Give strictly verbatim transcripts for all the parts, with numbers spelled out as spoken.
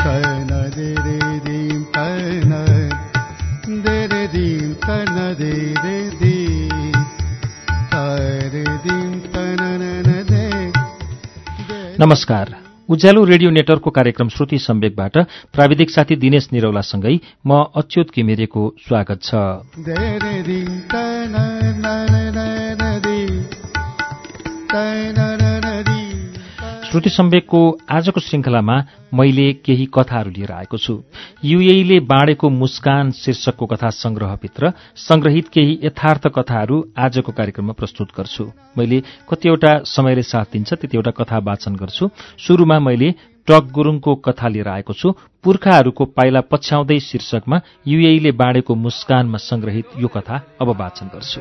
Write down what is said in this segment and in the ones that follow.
नमस्कार। उज्यालो रेडियो नेटवर्कको कार्यक्रम श्रुति सम्वेकबाट प्राविधिक साथी दिनेश निरौलासँगै म अच्युत घिमिरेको स्वागत छ। श्रुति सम्वेकको आजको श्रृङ्खलामा मैले केही कथाहरू लिएर आएको छु। युएईले बाँडेको मुस्कान शीर्षकको कथा संग्रहभित्र संग्रहित केही यथार्थ कथाहरू आजको कार्यक्रममा प्रस्तुत गर्छु। मैले कतिवटा समयले साथ दिन्छ त्यतिवटा कथा वाचन गर्छु। सुरुमा मैले टक गुरुङको कथा लिएर आएको छु। पुर्खाहरूको पाइला पछ्याउँदै शीर्षकमा युएईले बाँडेको मुस्कानमा संग्रहित यो कथा अब वाचन गर्छु।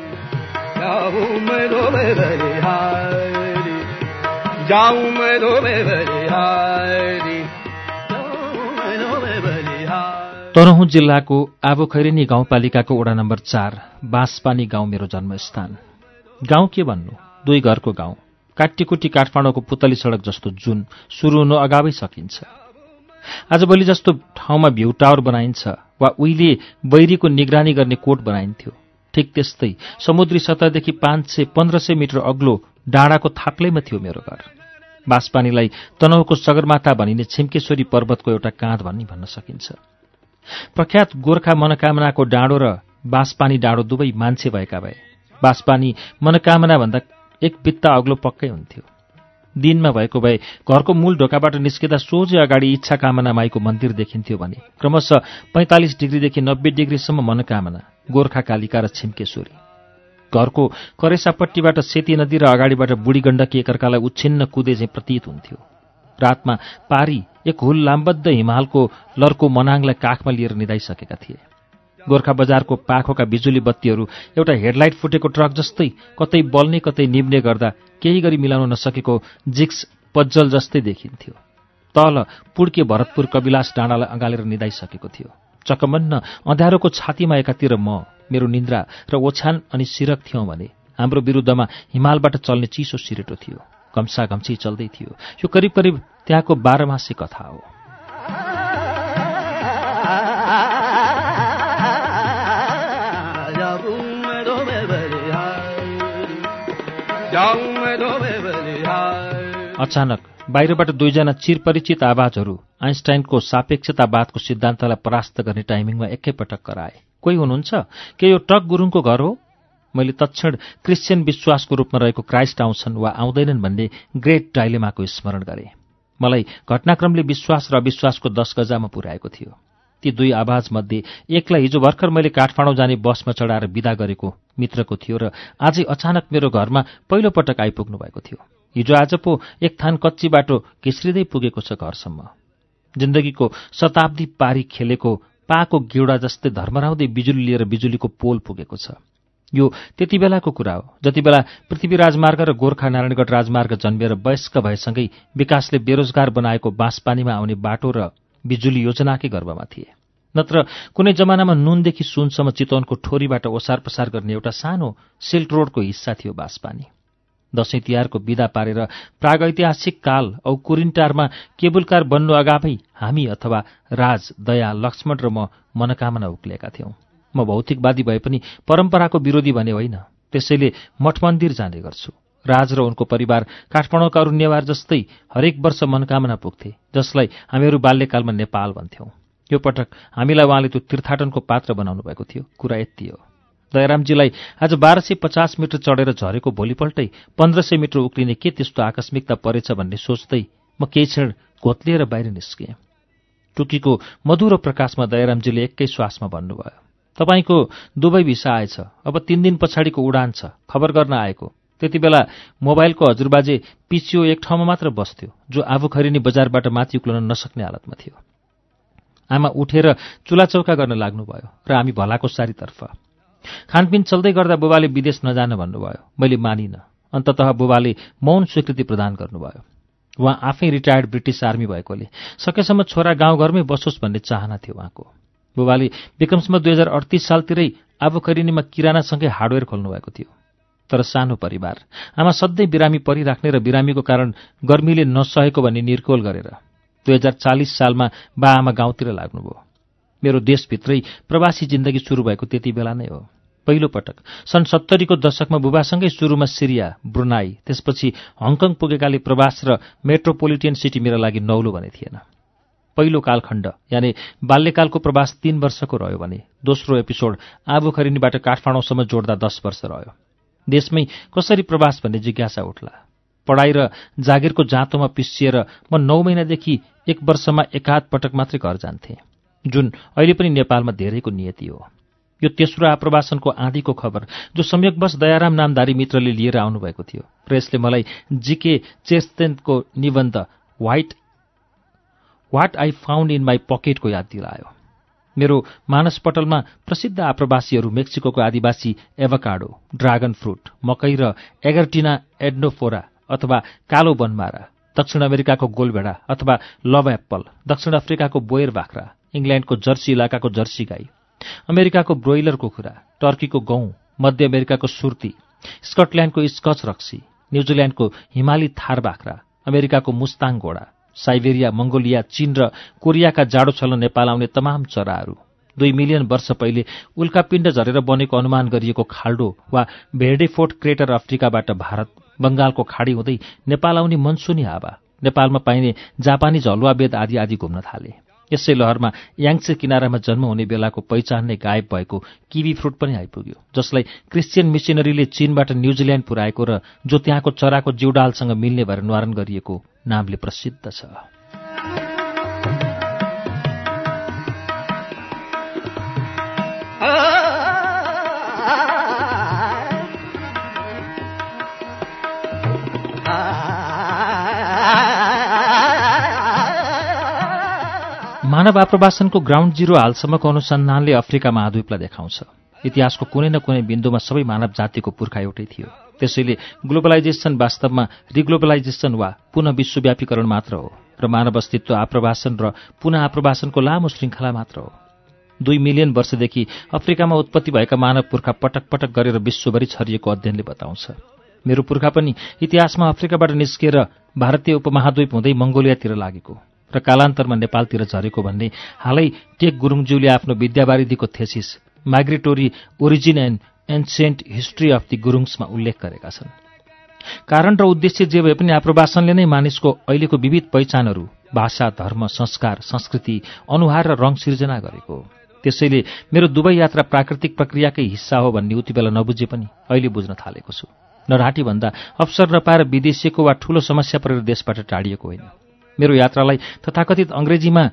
तनहुँ जिल्लाको आबोखैरेनी गाउँपालिकाको वडा नम्बर चार बाँसपानी गाउँ मेरो जन्मस्थान। गाउँ के भन्नु, दुई घरको गाउँ। काट्टीकुटी काठमाडौँको पुतली सडक जस्तो जुन सुरु हुनु अगावै सकिन्छ। आजभोलि जस्तो ठाउँमा भ्यू टावर बनाइन्छ वा उहिले बैरीको निगरानी गर्ने कोट बनाइन्थ्यो, ठिक त्यस्तै समुद्री सतहदेखि पाँच सय पन्ध्र सय मिटर अग्लो डाँडाको थाक्लैमा थियो मेरो घर। बाँसपानीलाई तनहुँको सगरमाथा भनिने छिम्केश्वरी पर्वतको एउटा काँध भन्ने भन्न सकिन्छ। प्रख्यात गोर्खा मनोकामनाको डाँडो र बाँसपानी डाँडो दुवै मान्छे भएका भए बाँसपानी मनोकामना भन्दा एक बित्ता अग्लो पक्कै हुन्थ्यो। दिनमा भएको भए घरको मूल ढोकाबाट निस्किँदा सोझै अगाडि इच्छा कामना माईको मन्दिर देखिन्थ्यो भने क्रमशः पैंतालिस डिग्रीदेखि नब्बे डिग्रीसम्म मनोकामना, गोर्खा कालिका र छिम्केश्वरी। घरको करेसापट्टिबाट सेती नदी र अगाडिबाट बुढी गण्डकी एकअर्कालाई उच्छिन्न कुदे चाहिँ प्रतीत हुन्थ्यो। रातमा पारी एक हुल लामबद्ध हिमालको लर्को मनाङलाई काखमा लिएर निदाइसकेका थिए। गोर्खा बजारको पाखोका बिजुली बत्तीहरू एउटा हेडलाइट फुटेको ट्रक जस्तै कतै बल्ने कतै निब्ने गर्दा केही गरी मिलाउन नसकेको जिक्स पज्जल जस्तै देखिन्थ्यो। तल पुड्के भरतपुर कविलास डाँडालाई अँगालेर निदाइसकेको थियो। चकमन्न अँध्यारोको छातीमा एकातिर म, मेरो निन्द्रा र ओछ्यान अनि सिरक थियौँ भने हाम्रो विरुद्धमा हिमालबाट चल्ने चिसो सिरेटो थियो। घम्सा घम्सी चल्दै थियो। यो करिब करिब त्यहाँको बाह्रमासी कथा हो। अचानक बाहिरबाट दुईजना चिरपरिचित आवाजहरू आइन्स्टाइनको सापेक्षतावादको सिद्धान्तलाई परास्त गर्ने टाइमिङमा एकैपटक कराए। कोही हुनुहुन्छ? के यो टक गुरुङको घर हो? मैले तत्क्षण क्रिश्चियन विश्वासको रूपमा रहेको क्राइस्ट आउँछन् वा आउँदैनन् भन्ने ग्रेट डाइलेमाको स्मरण गरेँ। मलाई घटनाक्रमले विश्वास र अविश्वासको दश गजामा पुर्याएको थियो। ती दुई आवाजमध्ये एकलाई हिजो भर्खर मैले काठमाडौँ जाने बसमा चढाएर विदा गरेको मित्रको थियो र आजै अचानक मेरो घरमा पहिलो पटक आइपुग्नु भएको थियो। हिजो आज पो एक थान कच्ची बाटो घिस्रिँदै पुगेको छ घरसम्म। जिन्दगीको शताब्दी पारी खेलेको पाको गेउडा जस्तै धर्मराउँदै बिजुली लिएर बिजुलीको पोल पुगेको छ। यो त्यति बेलाको कुरा हो जति बेला पृथ्वी राजमार्ग र गोर्खा नारायणगढ राजमार्ग जन्मिएर वयस्क भएसँगै विकासले बेरोजगार बनाएको बाँसपानीमा आउने बाटो र बिजुली योजनाकै गर्भमा थिए। नत्र कुनै जमानामा नुनदेखि सुनसम्म चितवनको ठोरीबाट ओसार पसार गर्ने एउटा सानो सिल्क रोडको हिस्सा थियो बाँसपानी। दशैं तिहारको विदा पारेर प्रागैतिहासिक काल औ कुरिन्टारमा केबुलकार बन्नु अगावै हामी अथवा राज, दया, लक्ष्मण र म मनोकामना उक्लेका थियौं। म भौतिकवादी भए पनि परम्पराको विरोधी भने होइन, त्यसैले मठ मन्दिर जाने गर्छु। राज र उनको परिवार काठमाडौँका अरू नेवार जस्तै हरेक वर्ष मनोकामना पुग्थे, जसलाई हामीहरू बाल्यकालमा नेपाल भन्थ्यौं। यो पटक हामीलाई उहाँले त्यो तीर्थाटनको पात्र बनाउनु भएको थियो। कुरा यति हो, दयारामजीलाई आज बाह्र सय पचास मिटर चढेर झरेको भोलिपल्टै पन्ध्र सय मिटर उक्लिने के त्यस्तो आकस्मिकता परेछ भन्ने सोच्दै म केही क्षण घोत्लिएर बाहिर निस्केँ। टुकीको मधुरो प्रकाशमा दयारामजीले एकै श्वासमा भन्नुभयो, तपाईंको दुबई भिसा आएछ, अब तीन दिन पछाडिको उडान छ, खबर गर्न आएको। त्यति बेला मोबाइलको हजुरबाजे पिसिओ एक ठाउँमा मात्र बस्थ्यो, जो आबोखैरेनी बजारबाट माथि उक्लन नसक्ने हालतमा थियो। आमा उठेर चुलाचौका गर्न लाग्नुभयो र हामी भलाको सारीतर्फ। खानपिन चल्दै गर्दा बुबाले विदेश नजान भन्नुभयो। मैले मानिन। अन्ततः बुबाले मौन स्वीकृति प्रदान गर्नुभयो। उहाँ आफै रिटायर्ड ब्रिटिस आर्मी भएकोले सकेसम्म छोरा गाउँघरमै बसोस् भन्ने चाहना थियो उहाँको। बुबाले विक्रमसम्म दुई हजार अडतिस सालतिरै आबोखैरेनीमा किरानासँगै हार्डवेयर खोल्नु भएको थियो। तर सानो परिवार, आमा सधैँ बिरामी परिराख्ने र बिरामीको कारण गर्मीले नसहेको भन्ने निर्कोल गरेर दुई हजार चालिस सालमा बाआमा गाउँतिर लाग्नुभयो। मेरो देशभित्रै प्रवासी जिन्दगी सुरु भएको त्यति बेला नै हो। पहिलो पटक सन् सत्तरीको दशकमा बुबासँगै सुरुमा सिरिया, ब्रुनाई, त्यसपछि हङकङ पुगेकाले प्रवास र मेट्रोपोलिटियन सिटी मेरा लागि नौलो भने थिएन। पहिलो कालखण्ड यानि बाल्यकालको प्रवास तीन वर्षको रह्यो भने दोस्रो एपिसोड आबुखरिनीबाट काठमाडौँसम्म जोड्दा दस वर्ष रह्यो। देशमै कसरी प्रवास भन्ने जिज्ञासा उठ्ला। पढाइ र जागिरको जाँतोमा पिसिएर म नौ महिनादेखि एक वर्षमा एकाध पटक मात्रै घर जान्थेँ, जुन अहिले पनि नेपालमा धेरैको नियति हो। यो तेस्रो आप्रवासनको आँधीको खबर जो संयोगवश दयाराम नामधारी मित्रले लिएर आउनुभएको थियो र यसले मलाई जीके चेस्टेनको निबन्ध white what I found in my पकेटको याद दिलायो। मेरो मानसपटलमा प्रसिद्ध आप्रवासीहरू मेक्सिकोको आदिवासी एभोकाडो, ड्रागन फ्रुट, मकै र एगर्टिना एड्नोफोरा अथवा कालो बनमारा, दक्षिण अमेरिकाको गोलभेडा अथवा लभ एप्पल, दक्षिण अफ्रिकाको बोयर बाख्रा, इङ्ल्यान्डको जर्सी इलाकाको जर्सी गाई, अमेरिकाको ब्रोइलर कुखुरा, टर्कीको गहुँ, मध्य अमेरिकाको सुर्ती, स्कटल्यान्डको स्कच रक्सी, न्युजिल्यान्डको हिमाली थार बाख्रा, अमेरिकाको मुस्ताङ घोडा, साइबेरिया, मंगोलिया, चीन र कोरियाका जाडो छल्न नेपाल आउने तमाम चराहरू, दुई मिलियन वर्ष पहिले उल्कापिण्ड झरेर बनेको अनुमान गरिएको खाल्डो वा भेर्डेफोर्ट क्रेटर अफ्रिकाबाट भारत, बंगालको खाडी हुँदै नेपाल आउने मनसुनी हावा, नेपालमा पाइने जापानी झलुवाबेद आदि आदि घुम्न थाले। यसै लहरमा याङ्से किनारामा जन्म हुने बेलाको पहिचान नै गायब भएको किवी फ्रुट पनि आइपुग्यो, जसलाई क्रिश्चियन मिशनरीले चीनबाट न्युजिल्यान्ड पुर्याएको र जो त्यहाँको चराको जिउडालसँग मिल्ने भएर न्वारण गरिएको नामले प्रसिद्ध छ। मानव आप्रवासनको ग्राउन्ड जिरो हालसम्मको अनुसन्धानले अफ्रिका महाद्वीपलाई देखाउँछ। इतिहासको कुनै न कुनै बिन्दुमा सबै मानव जातिको पुर्खा एउटै थियो। त्यसैले ग्लोबलाइजेसन वास्तवमा रिग्लोबलाइजेसन वा पुनः विश्वव्यापीकरण मात्र हो र मानव अस्तित्व आप्रवासन र पुनः आप्रवासनको लामो श्रृङ्खला मात्र हो। दुई मिलियन वर्षदेखि अफ्रिकामा उत्पत्ति भएका मानव पुर्खा पटक पटक गरेर विश्वभरि छरिएको अध्ययनले बताउँछ। मेरो पुर्खा पनि इतिहासमा अफ्रिकाबाट निस्किएर भारतीय उपमहाद्वीप हुँदै मङ्गोलियातिर लागेको र कालान्तरमा नेपालतिर झरेको भन्ने हालै टेक गुरुङज्यूले आफ्नो विद्यावारिधीको thesis migratory origin and ancient history of the गुरुङ्समा उल्लेख गरेका छन्। कारण र उद्देश्य जे भए पनि आप्रवासनले नै मानिसको अहिलेको विविध पहिचानहरू, भाषा, धर्म, संस्कार, संस्कृति, अनुहार र रङ सिर्जना गरेको हो। त्यसैले मेरो दुवै यात्रा प्राकृतिक प्रक्रियाकै हिस्सा हो भन्ने उति बेला नबुझे पनि अहिले बुझ्न थालेको छु। नराटी भन्दा अवसर नपाएर विदेशीको वा ठूलो समस्या परेर देशबाट टाढिएको होइन। मेरो यात्रालाई तथाकथित अंग्रेजीमा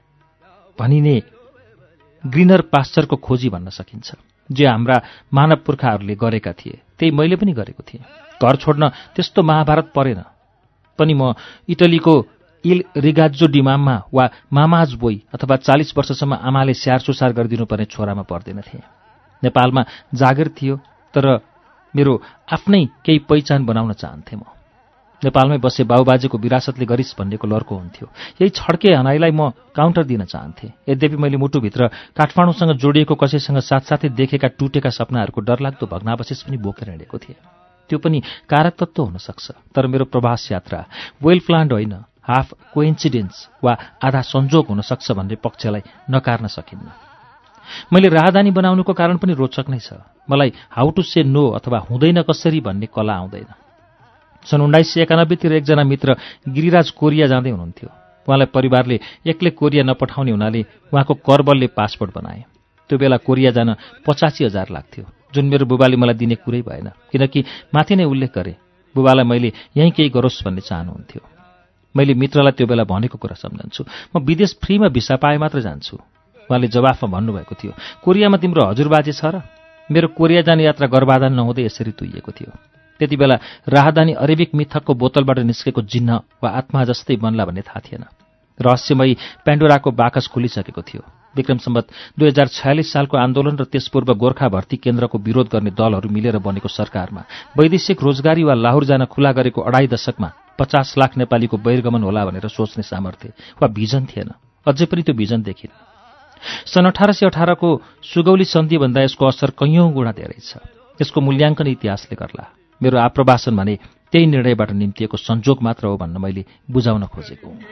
भनिने ग्रीनर पास्चरको खोजी भन्न सकिन्छ, जे हाम्रा मानव पुर्खाहरूले गरेका थिए त्यही मैले पनि गरेको थिएँ। घर छोड्न त्यस्तो महाभारत परेन पनि म इटलीको इल रिगाज्जो डिमाममा वा मामाज बोई अथवा चालिस वर्षसम्म आमाले स्याहार सुसार गरिदिनुपर्ने छोरामा पर्दैन थिएँ। नेपालमा जागिर थियो तर मेरो आफ्नै केही पहिचान बनाउन चाहन्थेँ। म नेपालमै बसे बाबुबाजेको विरासतले गरिस् भन्नेको लर्को हुन्थ्यो। यही छड्के हनाइलाई म काउन्टर दिन चाहन्थेँ। यद्यपि मैले मुटुभित्र काठमाडौँसँग जोडिएको कसैसँग साथसाथै देखेका टुटेका सपनाहरूको डरलाग्दो भग्नावशेष पनि बोकेर हिँडेको थिएँ। त्यो पनि कारक तत्त्व हुन सक्छ, तर मेरो प्रवास यात्रा वेल प्लान्ड होइन, हाफ कोइन्सिडेन्स वा आधा संजोग हुन सक्छ भन्ने पक्षलाई नकार्न सकिन्न। मैले राहदानी बनाउनुको कारण पनि रोचक नै छ। मलाई हाउ टु से नो अथवा हुँदैन कसरी भन्ने कला आउँदैन। सन् उन्नाइस सय एकानब्बेतिर एकजना मित्र गिरिराज कोरिया जाँदै हुनुहुन्थ्यो। उहाँलाई परिवारले एक्लै कोरिया नपठाउने हुनाले उहाँको करबलले पासपोर्ट बनाए। त्यो बेला कोरिया जान पचासी हजार लाग्थ्यो, जुन मेरो बुबाले मलाई दिने कुरै भएन, किनकि माथि नै उल्लेख गरे बुबालाई मैले यहीँ केही गरोस् भन्ने चाहनुहुन्थ्यो। मैले मित्रलाई त्यो बेला भनेको कुरा सम्झन्छु, म विदेश फ्रीमा भिसा पाए मात्र जान्छु। उहाँले जवाफमा भन्नुभएको थियो, कोरियामा तिम्रो हजुरबाजे छ र? मेरो कोरिया जाने यात्रा गर्भाधान नहुँदै यसरी तुइएको थियो। त्यति बेला राहदानी अरेबिक मिथकको बोतलबाट निस्केको जिन्न वा आत्मा जस्तै बन्ला भन्ने थाहा थिएन। रहस्यमयी पेन्डोराको बाकस खुलिसकेको थियो। विक्रम सम्वत दुई हजार छयालिस सालको आन्दोलन र त्यसपूर्व गोर्खा भर्ती केन्द्रको विरोध गर्ने दलहरू मिलेर बनेको सरकारमा वैदेशिक रोजगारी वा लाहोर जान खुला गरेको अढाई दशकमा पचास लाख नेपालीको बहिर्गमन होला भनेर सोच्ने सामर्थ्य वा भिजन थिएन। अझै पनि त्यो भिजन देखिन। सन् अठार सय अठारको सुगौली सन्धिभन्दा यसको असर कैयौँ गुणा धेरै छ। यसको मूल्याङ्कन इतिहासले गर्ला। मेरो आप्रवासन भने त्यही निर्णयबाट निम्तिएको संजोग मात्र हो भन्न मैले बुझाउन खोजेको हुँ।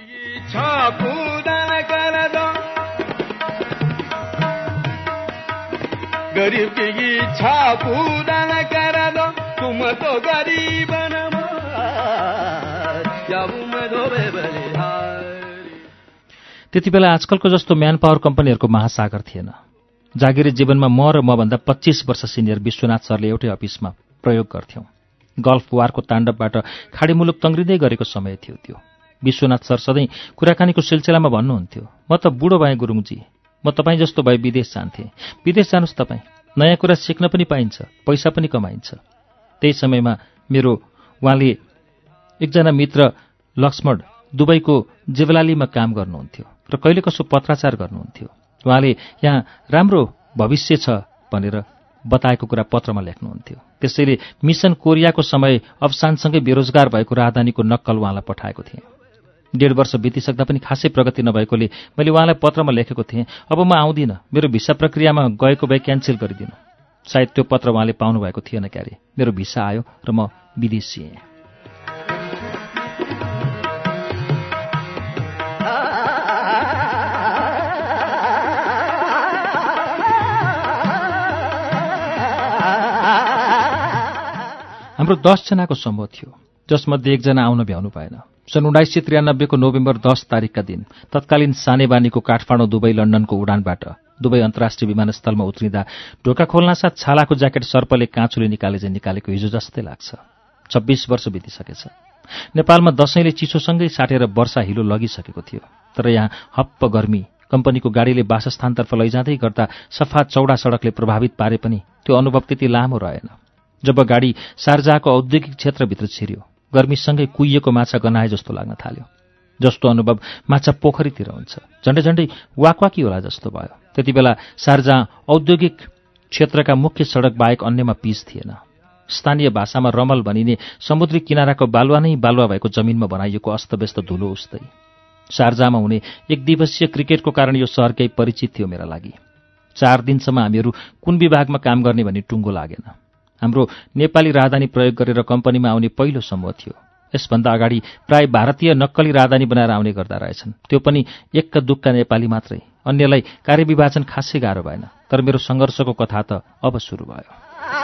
त्यति बेला आजकलको जस्तो म्यान पावर कम्पनीहरूको महासागर थिएन। जागिरी जीवनमा म र मभन्दा पच्चीस वर्ष सिनियर विश्वनाथ सरले एउटै अफिसमा प्रयोग गर्थ्यौं। गल्फ वारको ताण्डवबाट खाडी मुलुक तङ्ग्रिँदै गरेको समय थियो त्यो। विश्वनाथ सर सधैँ कुराकानीको सिलसिलामा भन्नुहुन्थ्यो, म त बुढो भएँ गुरुङजी, म तपाईँ जस्तो भए विदेश जान्थेँ। विदेश जानुस् तपाईँ, नयाँ कुरा सिक्न पनि पाइन्छ, पैसा पनि कमाइन्छ। त्यही समयमा मेरो उहाँले एकजना मित्र लक्ष्मण दुबईको जेवलालीमा काम गर्नुहुन्थ्यो र कहिले कसो पत्राचार गर्नुहुन्थ्यो। उहाँले यहाँ राम्रो भविष्य छ भनेर बताएको कुरा पत्रमा लेख्नुहुन्थ्यो। त्यसैले मिसन कोरियाको समय अवसानसँगै बेरोजगार भएको राजधानीको नक्कल उहाँलाई पठाएको थिएँ। डेढ वर्ष बितिसक्दा पनि खासै प्रगति नभएकोले मैले उहाँलाई पत्रमा लेखेको थिएँ, अब म आउँदिनँ, मेरो भिसा प्रक्रियामा गएको भए क्यान्सेल गरिदिनु। सायद त्यो पत्र उहाँले पाउनुभएको थिएन क्यारे। मेरो भिसा आयो र म विदेश थिएँ। हाम्रो दसजनाको समूह थियो, जसमध्ये एकजना आउन भ्याउनु भएन। सन् उन्नाइस सय त्रियानब्बेको नोभेम्बर दस तारिकका दिन तत्कालीन सानेबानीको काठमाडौँ दुबई लन्डनको उडानबाट दुबई अन्तर्राष्ट्रिय विमानस्थलमा उत्रिँदा ढोका खोल्नासाथ छालाको ज्याकेट सर्पले काँचुले निकाले चाहिँ निकालेको हिजो जस्तै लाग्छ। छब्बीस वर्ष बितिसकेछ। नेपालमा दशैंले चिसोसँगै साटेर वर्षा हिलो लगिसकेको थियो, तर यहाँ हप्प गर्मी कम्पनीको गाडीले वासस्थानतर्फ लैजाँदै गर्दा सफा चौडा सडकले प्रभावित पारे पनि त्यो अनुभव त्यति लामो रहेन। जब गाडी शारजाहको औद्योगिक क्षेत्रभित्र छिर्यो, गर्मीसँगै कुहिएको माछा गनाए जस्तो लाग्न थाल्यो। जस्तो अनुभव माछा पोखरीतिर हुन्छ, झन्डै झन्डै वाकवाकी होला जस्तो भयो। त्यति बेला शारजाह औद्योगिक क्षेत्रका मुख्य सडक बाहेक अन्यमा पिच थिएन। स्थानीय भाषामा रमल भनिने समुद्री किनाराको बालुवा नै बालुवा भएको जमिनमा बनाइएको अस्तव्यस्त धुलो उस्तै। शारजाहमा हुने एक दिवसीय क्रिकेटको कारण यो सहर केही परिचित थियो मेरा लागि। चार दिनसम्म हामीहरू कुन विभागमा काम गर्ने भन्ने टुङ्गो लागेन। हाम्रो नेपाली राजधानी प्रयोग गरेर कम्पनीमा आउने पहिलो समूह थियो। यसभन्दा अगाडि प्राय भारतीय नक्कली राजधानी बनाएर आउने गर्दा रहेछन्, त्यो पनि एक्का दुक्का नेपाली मात्रै। अन्यलाई कार्यविभाजन खासै गाह्रो भएन, तर मेरो सङ्घर्षको कथा त अब सुरु भयो।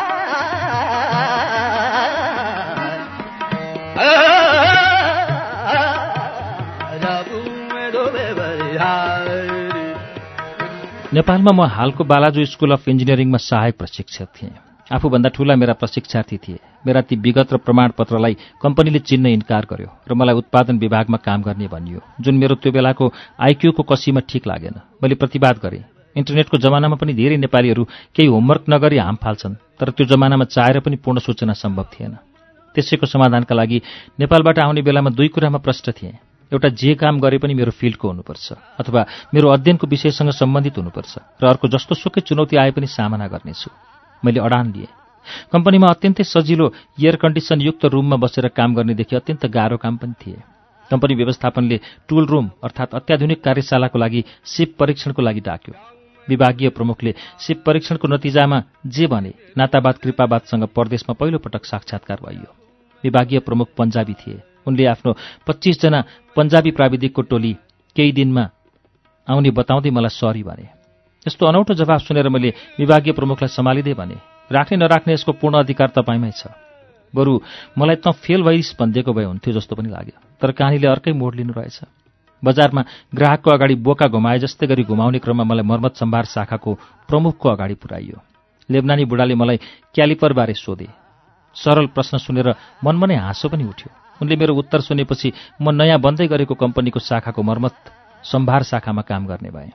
नेपालमा म हालको बालाजु स्कुल अफ इन्जिनियरिङमा सहायक प्रशिक्षक थिएँ। आफूभन्दा ठूला मेरा प्रशिक्षार्थी थिए। मेरा ती विगत र प्रमाणपत्रलाई कम्पनीले चिन्न इन्कार गर्यो र मलाई उत्पादन विभागमा काम गर्ने भनियो, जुन मेरो त्यो बेलाको आइक्यूको कसीमा ठिक लागेन। मैले प्रतिवाद गरेँ। इन्टरनेटको जमानामा पनि धेरै नेपालीहरू केही होमवर्क नगरी हाम फाल्छन्, तर त्यो जमानामा चाहेर पनि पूर्ण सूचना सम्भव थिएन। त्यसैको समाधानका लागि नेपालबाट आउने बेलामा दुई कुरामा प्रष्ट थिएँ। एउटा, जे काम गरे पनि मेरो फिल्डको हुनुपर्छ अथवा मेरो अध्ययनको विषयसँग सम्बन्धित हुनुपर्छ, र अर्को, जस्तो सुकै चुनौती आए पनि सामना गर्नेछु। मैले अडान लिएँ। कम्पनीमा अत्यन्तै सजिलो एयर कन्डिसन युक्त रुममा बसेर काम गर्नेदेखि अत्यन्त गाह्रो काम पनि थिए। कम्पनी व्यवस्थापनले टुल रुम अर्थात् अत्याधुनिक कार्यशालाको लागि सिप परीक्षणको लागि डाक्यो। विभागीय प्रमुखले सिप परीक्षणको नतिजामा जे भने नातावाद कृपावादसँग परदेशमा पहिलो पटक साक्षात्कार भइयो। विभागीय प्रमुख पन्जाबी थिए। उनले आफ्नो पच्चीस जना पन्जाबी प्राविधिकको टोली केही दिनमा आउने बताउँदै मलाई सरी भने। यस्तो अनौठो जवाफ सुनेर मैले विभागीय प्रमुखलाई सम्हालिँदै भने, राख्ने नराख्ने यसको पूर्ण अधिकार तपाईँमै छ। बरु मलाई त फेल भइस भनिदिएको भए हुन्थ्यो जस्तो पनि लाग्यो। तर कहानीले अर्कै मोड लिनु रहेछ। बजारमा ग्राहकको अगाडि बोका घुमाए जस्तै गरी घुमाउने क्रममा मलाई मर्मत सम्भार शाखाको प्रमुखको अगाडि पुर्याइयो। लेबनानी बुढाले मलाई क्यालिपरबारे सोधे। सरल प्रश्न सुनेर मनमा नै हाँसो पनि उठ्यो। उनले मेरो उत्तर सुनेपछि म नयाँ बन्दै गरेको कम्पनीको शाखाको मर्मत सम्भार शाखामा काम गर्ने भएँ।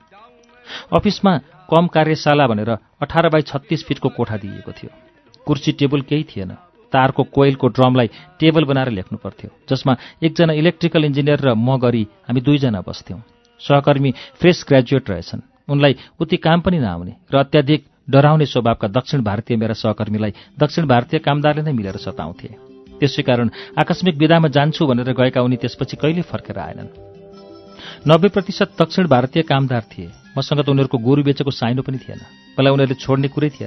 अफिसमा कम कार्यशाला भनेर अठार बाई छत्तीस फिटको कोठा दिइएको थियो। कुर्सी टेबल केही थिएन। तारको कोइलको ड्रमलाई टेबल बनाएर लेख्नु पर्थ्यो, जसमा एकजना इलेक्ट्रिकल इन्जिनियर र म गरी हामी दुईजना बस्थ्यौँ। सहकर्मी फ्रेस ग्रेजुएट रहेछन्। उनलाई उति काम पनि नआउने र अत्याधिक डराउने स्वभावका दक्षिण भारतीय मेरा सहकर्मीलाई दक्षिण भारतीय कामदारले नै मिलेर सताउँथे। त्यसै कारण आकस्मिक विदामा जान्छु भनेर गएका उनी त्यसपछि कहिले फर्केर आएनन्। नब्बे प्रतिशत दक्षिण भारतीय कामदार थिए। मसँग त उनीहरूको गोरु बेचेको साइनो पनि थिएन। मलाई उनीहरूले छोड्ने कुरै थिएन।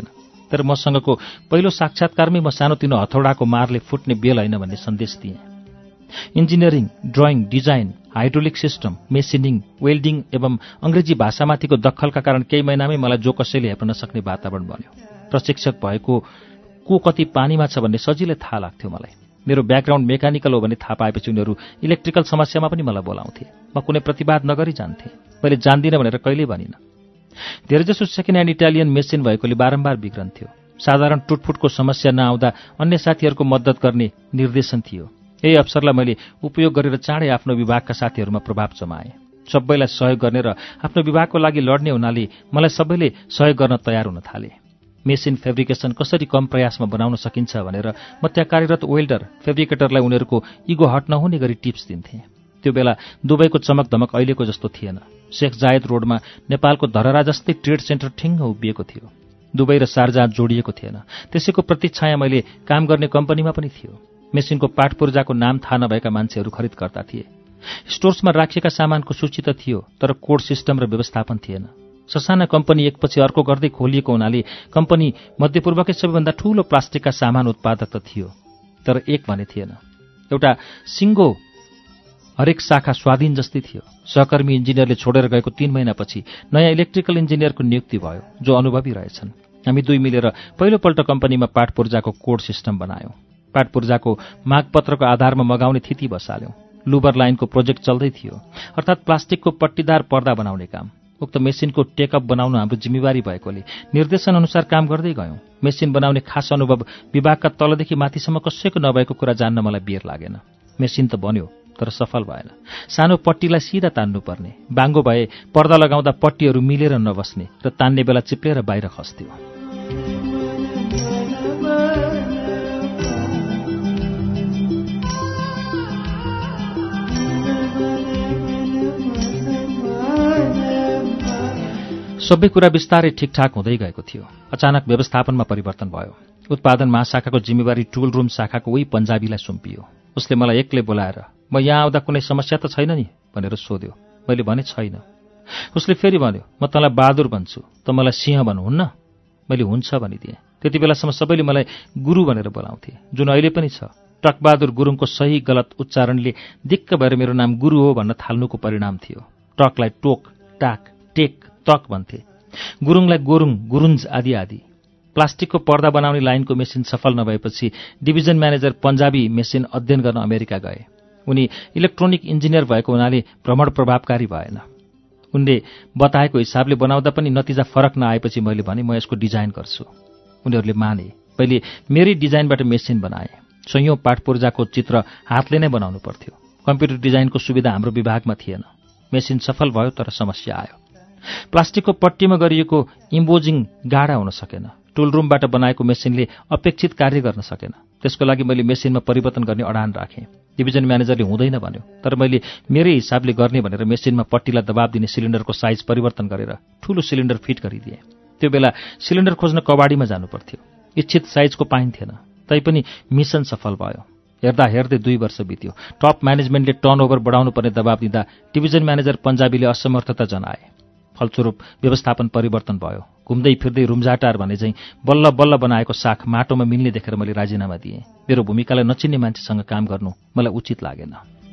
तर मसँगको पहिलो साक्षात्कारमै म सानोतिनो हथौडाको मारले फुट्ने बेल होइन भन्ने सन्देश दिएँ। Engineering, drawing, design, hydraulic system, machining, welding एवं अङ्ग्रेजी भाषामाथिको दखलका कारण केही महिनामै मलाई जो कसैले हेप्न नसक्ने वातावरण बन्यो। प्रशिक्षक भएको को कति पानीमा छ भन्ने सजिलै थाहा लाग्थ्यो मलाई। मेरो ब्याकग्राउन्ड मेकानिकल हो भन्ने थाहा पाएपछि उनीहरू इलेक्ट्रिकल समस्यामा पनि मलाई बोलाउँथे। म कुनै प्रतिवाद नगरी जान्थेँ। मैले जान्दिनँ भनेर कहिल्यै भनिनँ। धेरैजसो सेकेन्ड ह्यान्ड इटालियन मेसिन भएकोले बारम्बार बिग्रन्थ्यो। साधारण टुटफुटको समस्या नआउँदा अन्य साथीहरूको मद्दत गर्ने निर्देशन थियो। यही अवसरलाई मैले उपयोग गरेर चाँडै आफ्नो विभागका साथीहरूमा प्रभाव जमाएँ। सबैलाई सहयोग गर्ने र आफ्नो विभागको लागि लड्ने हुनाले मलाई सबैले सहयोग गर्न तयार हुन थाले। मेसिन फेब्रिकेसन कसरी कम प्रयासमा बनाउन सकिन्छ भनेर म त्यहाँ कार्यरत वेल्डर, फेब्रिकेटरलाई उनीहरूको इगो हट नहुने गरी टिप्स दिन्थेँ। त्यो बेला दुबईको चमक धमक अहिलेको जस्तो थिएन। शेख जायद रोडमा नेपालको धरहरा जस्तै ट्रेड सेन्टर ठिङ्ग उभिएको थियो। दुबई र शारजाह जोडिएको थिएन। त्यसैको प्रतिच्छाया मैले काम गर्ने कम्पनीमा पनि थियो। मेसिनको पाठ पूर्जाको नाम थाहा नभएका मान्छेहरू खरिदकर्ता थिए। स्टोर्समा राखिएका सामानको सूची त थियो, तर कोड सिस्टम र व्यवस्थापन थिएन। ससाना कम्पनी एकपछि अर्को गर्दै खोलिएको हुनाले कम्पनी मध्यपूर्वकै सबैभन्दा ठूलो प्लास्टिकका सामान उत्पादक त थियो, तर एक भने थिएन। एउटा सिङ्गो हरेक शाखा स्वाधीन जस्तै थियो। सहकर्मी इन्जिनियरले छोडेर गएको तीन महिनापछि नयाँ इलेक्ट्रिकल इन्जिनियरको नियुक्ति भयो, जो अनुभवी रहेछन्। हामी दुई मिलेर पहिलोपल्ट कम्पनीमा पाठ पूर्जाको कोड सिस्टम बनायौँ। पाठ पूर्जाको मागपत्रको आधारमा मगाउने थिति बसाल्यौँ। लुबर लाइनको प्रोजेक्ट चल्दै थियो, अर्थात् प्लास्टिकको पट्टीदार पर्दा बनाउने काम। उक्त मेसिनको टेकअप बनाउन हाम्रो जिम्मेवारी भएकोले निर्देशन अनुसार काम गर्दै गयौँ। मेसिन बनाउने खास अनुभव विभागका तलदेखि माथिसम्म कसैको नभएको कुरा जान्न मलाई बेर लागेन। मेसिन त बन्यो, तर सफल भएन। सानो पट्टीलाई सिधा तान्नुपर्ने, बाङ्गो भए पर्दा लगाउँदा पट्टीहरू मिलेर नबस्ने र तान्ने बेला चिप्लेर बाहिर खस्थ्यो। सबै कुरा बिस्तारै ठिकठाक हुँदै गएको थियो। अचानक व्यवस्थापनमा परिवर्तन भयो। उत्पादन महाशाखाको जिम्मेवारी टुल रुम शाखाको उही पन्जाबीलाई सुम्पियो। उसले मलाई एक्लै बोलाएर म यहाँ आउँदा कुनै समस्या त छैन नि भनेर सोध्यो। मैले भने छैन। उसले फेरि भन्यो, म तँलाई बहादुर भन्छु, त मलाई सिंह भन्नुहुन्न? मैले हुन्छ भनिदिएँ। त्यति बेलासम्म सबैले मलाई गुरु भनेर बोलाउँथे, जुन अहिले पनि छ। टकबहादुर गुरुङको सही गलत उच्चारणले दिक्क भएर मेरो नाम गुरु हो भन्न थाल्नुको परिणाम थियो। टकलाई टोक, टाक, टेक, तक भन्थे। गुरुङलाई गोरुङ, गुरुन्ज आदि आदि। प्लास्टिकको पर्दा बनाउने लाइनको मेसिन सफल नभएपछि डिभिजन म्यानेजर पन्जाबी मेसिन अध्ययन गर्न अमेरिका गए। उनी इलेक्ट्रोनिक इन्जिनियर भएको हुनाले भ्रमण प्रभावकारी भएन। उनले बताएको हिसाबले बनाउँदा पनि नतिजा फरक नआएपछि मैले भने म यसको डिजाइन गर्छु। उनीहरूले माने। पहिले मेरै डिजाइनबाट मेसिन बनाए। सयौं पाठ पूर्जाको चित्र हातले नै बनाउनु पर्थ्यो। कम्प्युटर डिजाइनको सुविधा हाम्रो विभागमा थिएन। मेसिन सफल भयो, तर समस्या आयो। प्लास्टिकको पट्टीमा गरिएको इम्बोजिङ गाढा हुन सकेन। टुलरुमबाट बनाएको मेसिनले अपेक्षित कार्य गर्न सकेन। त्यसको लागि मैले मेसिनमा परिवर्तन गर्ने अडान राखेँ। डिभिजन म्यानेजरले हुँदैन भन्यो, तर मैले मेरै हिसाबले गर्ने भनेर मेसिनमा पट्टीलाई दबाब दिने सिलिन्डरको साइज परिवर्तन गरेर ठूलो सिलिन्डर फिट गरिदिएँ। त्यो बेला सिलिन्डर खोज्न कबाडीमा जानु पर्थ्यो। इच्छित साइजको पाइन्थेन, तैपनि मिसन सफल भयो। हेर्दा हेर्दै दुई वर्ष बित्यो। टप म्यानेजमेन्टले टर्नओभर बढाउनु पर्ने दबाब दिँदा डिभिजन म्यानेजर पन्जाबीले असमर्थता जनाए। फलस्वरूप व्यवस्थापन परिवर्तन भयो। घुम्दै फिर्दै रुम्झाटार भने चाहिँ बल्ल बल्ल बनाएको साख माटोमा मिल्ने देखेर मैले राजीनामा दिएँ। मेरो भूमिकालाई नचिन्ने मान्छेसँग काम गर्नु मलाई उचित लागेन।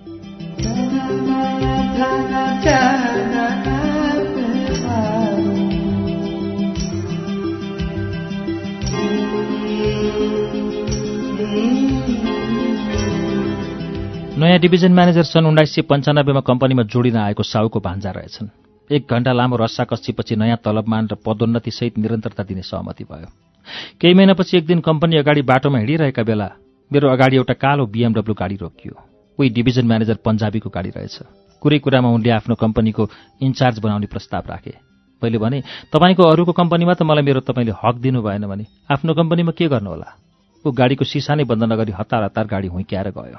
नयाँ डिभिजन म्यानेजर सन् उन्नाइस सय पन्चानब्बेमा कम्पनीमा जोडिन आएको साउको भान्जा रहेछन्। एक घण्टा लामो रस्साकस्सीपछि नयाँ तलबमान र पदोन्नतिसहित निरन्तरता दिने सहमति भयो। केही महिनापछि एक दिन कम्पनी अगाडि बाटोमा हिँडिरहेका बेला मेरो अगाडि एउटा कालो बीएमडब्ल्यू गाडी रोकियो। उही डिभिजन म्यानेजर पन्जाबीको गाडी रहेछ। कुरै कुरामा उनले आफ्नो कम्पनीको इन्चार्ज बनाउने प्रस्ताव राखे। मैले भने, तपाईँको अरूको कम्पनीमा त मलाई मेरो तपाईँले हक दिनु भएन भने आफ्नो कम्पनीमा के गर्नुहोला? ऊ गाडीको सिसा नै बन्द नगरी हतार हतार गाडी हुइक्याएर गयो।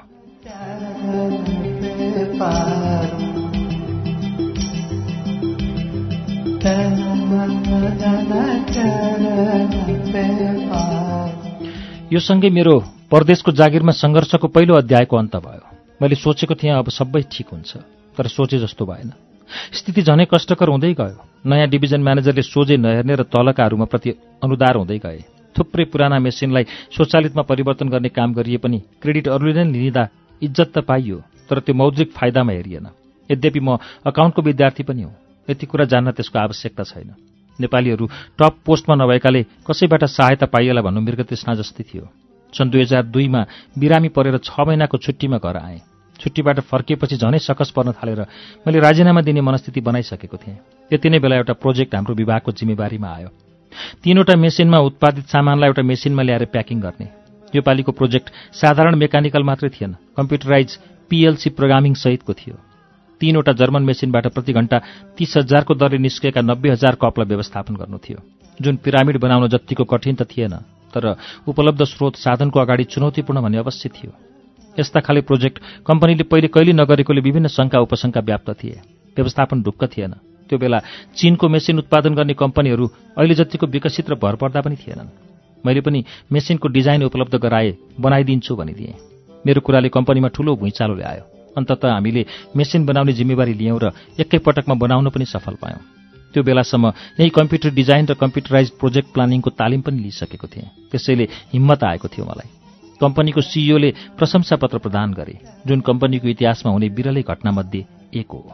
यो सँगै मेरो परदेशको जागिरमा सङ्घर्षको पहिलो अध्यायको अन्त भयो। मैले सोचेको थिएँ अब सबै ठिक हुन्छ, तर सोचे जस्तो भएन। स्थिति झनै कष्टकर हुँदै गयो। नयाँ डिभिजन म्यानेजरले सोझै नहेर्ने र तलकाहरूमा प्रति अनुदार हुँदै गए। थुप्रै पुराना मेसिनलाई स्वचालितमा परिवर्तन गर्ने काम गरिए पनि क्रेडिट अरूले नै लिँदा इज्जत त पाइयो, तर त्यो मौद्रिक फाइदामा हेरिएन। यद्यपि म अकाउन्टको विद्यार्थी पनि हुँ, यति कुरा जान्न त्यसको आवश्यकता छैन। नेपालीहरू टप पोस्टमा नभएकाले कसैबाट सहायता पाइएला भन्नु मृगतृष्णा जस्तै थियो। सन् दुई हजार दुईमा बिरामी परेर छ महिनाको छुट्टीमा घर आएँ। छुट्टीबाट फर्किएपछि झनै सकस पर्न थालेर मैले राजीनामा दिने मनस्थिति बनाइसकेको थिएँ। त्यति नै बेला एउटा प्रोजेक्ट हाम्रो विभागको जिम्मेवारीमा आयो। तीनवटा मेसिनमा उत्पादित सामानलाई एउटा मेसिनमा ल्याएर प्याकिङ गर्ने। यो पालिको प्रोजेक्ट साधारण मेकानिकल मात्रै थिएन, कम्प्युटराइज पीएलसी प्रोग्रामिङ सहितको थियो। तीनवटा जर्मन मेसिनबाट प्रति घण्टा तीस हजारको दरले निस्केका नब्बे हजार कपलाई व्यवस्थापन गर्नु थियो, जुन पिरामिड बनाउन जत्तिको कठिन त थिएन, तर उपलब्ध स्रोत साधनको अगाडि चुनौतीपूर्ण भन्ने अवश्य थियो। यस्ता खाले प्रोजेक्ट कम्पनीले पहिले कहिले नगरेकोले विभिन्न शङ्का उपशङ्का व्याप्त थिए। व्यवस्थापन ढुक्क थिएन। त्यो बेला चीनको मेसिन उत्पादन गर्ने कम्पनीहरू अहिले जतिको विकसित र भरपर्दा पनि थिएनन्। मैले पनि मेसिनको डिजाइन उपलब्ध गराए, बनाइदिन्छु भनिदिएँ। मेरो कुराले कम्पनीमा ठूलो भुइँचालो ल्यायो। अन्ततः हामीले मेसिन बनाउने जिम्मेवारी लियौँ र एकै पटकमा बनाउन पनि सफल पायौँ। त्यो बेलासम्म यही कम्प्युटर डिजाइन र कम्प्युटराइज प्रोजेक्ट प्लानिङको तालिम पनि लिइसकेको थिएँ। त्यसैले हिम्मत आएको थियो मलाई। कम्पनीको सिइओले प्रशंसा पत्र प्रदान गरे, जुन कम्पनीको इतिहासमा हुने बिरलै घटनामध्ये एक हो।